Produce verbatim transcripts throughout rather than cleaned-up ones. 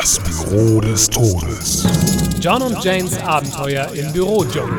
Das Büro des Todes. John und Janes Abenteuer im Bürodschungel.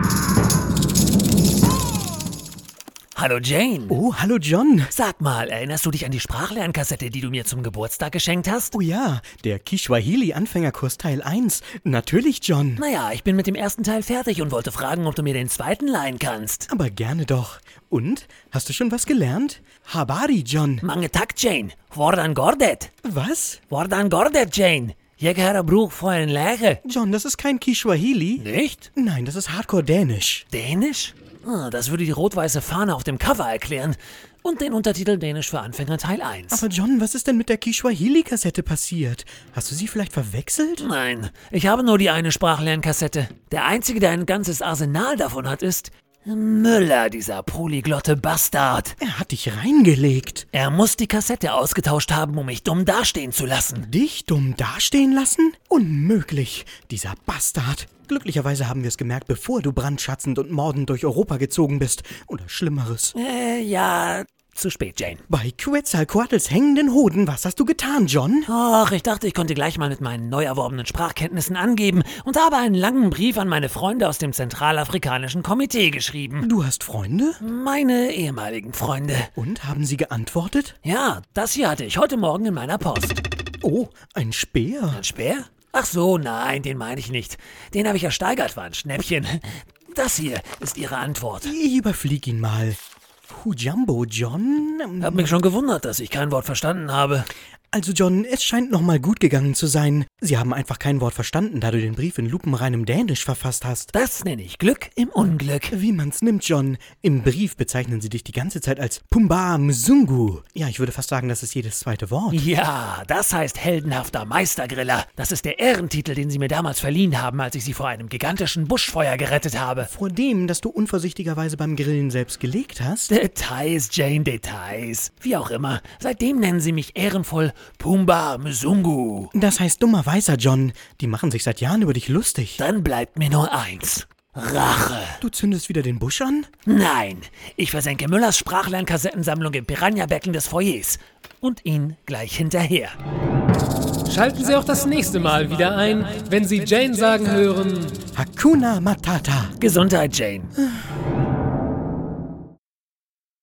Hallo Jane. Oh, hallo John. Sag mal, erinnerst du dich an die Sprachlernkassette, die du mir zum Geburtstag geschenkt hast? Oh ja, der Kiswahili-Anfängerkurs Teil eins. Natürlich, John. Naja, ich bin mit dem ersten Teil fertig und wollte fragen, ob du mir den zweiten leihen kannst. Aber gerne doch. Und? Hast du schon was gelernt? Habari, John. Mange tak, Jane. Wardan gordet. Was? Wardan gordet, Jane. Jäger Bruch vor ein Läche. John, das ist kein Kiswahili. Nicht? Nein, das ist Hardcore-Dänisch. Dänisch? Ah, das würde die rot-weiße Fahne auf dem Cover erklären. Und den Untertitel Dänisch für Anfänger Teil eins. Aber John, was ist denn mit der Kiswahili-Kassette passiert? Hast du sie vielleicht verwechselt? Nein, ich habe nur die eine Sprachlernkassette. Der einzige, der ein ganzes Arsenal davon hat, ist Müller, dieser polyglotte Bastard. Er hat dich reingelegt. Er muss die Kassette ausgetauscht haben, um mich dumm dastehen zu lassen. Dich dumm dastehen lassen? Unmöglich, dieser Bastard. Glücklicherweise haben wir es gemerkt, bevor du brandschatzend und mordend durch Europa gezogen bist. Oder Schlimmeres. Äh, ja, zu spät, Jane. Bei Quetzalcoatl's hängenden Hoden, was hast du getan, John? Ach, ich dachte, ich konnte gleich mal mit meinen neu erworbenen Sprachkenntnissen angeben und habe einen langen Brief an meine Freunde aus dem Zentralafrikanischen Komitee geschrieben. Du hast Freunde? Meine ehemaligen Freunde. Und, haben sie geantwortet? Ja, das hier hatte ich heute Morgen in meiner Post. Oh, ein Speer. Ein Speer? Ach so, nein, den meine ich nicht. Den habe ich ersteigert, war ein Schnäppchen. Das hier ist Ihre Antwort. Ich überflieg ihn mal. Hujambo, John? Hab mich schon gewundert, dass ich kein Wort verstanden habe. Also John, es scheint nochmal gut gegangen zu sein. Sie haben einfach kein Wort verstanden, da du den Brief in lupenreinem Dänisch verfasst hast. Das nenne ich Glück im Unglück. Wie man's nimmt, John. Im Brief bezeichnen sie dich die ganze Zeit als Pumba Mzungu. Ja, ich würde fast sagen, das ist jedes zweite Wort. Ja, das heißt heldenhafter Meistergriller. Das ist der Ehrentitel, den sie mir damals verliehen haben, als ich sie vor einem gigantischen Buschfeuer gerettet habe. Vor dem, das du unvorsichtigerweise beim Grillen selbst gelegt hast? Details, Jane, Details. Wie auch immer, seitdem nennen sie mich ehrenvoll Pumba Mzungu. Das heißt dummer Weißer, John. Die machen sich seit Jahren über dich lustig. Dann bleibt mir nur eins. Rache. Du zündest wieder den Busch an? Nein, ich versenke Müllers Sprachlern-Kassettensammlung im Piranha-Becken des Foyers. Und ihn gleich hinterher. Schalten Sie auch das nächste Mal wieder ein, wenn Sie Jane sagen hören: Hakuna Matata. Gesundheit, Jane.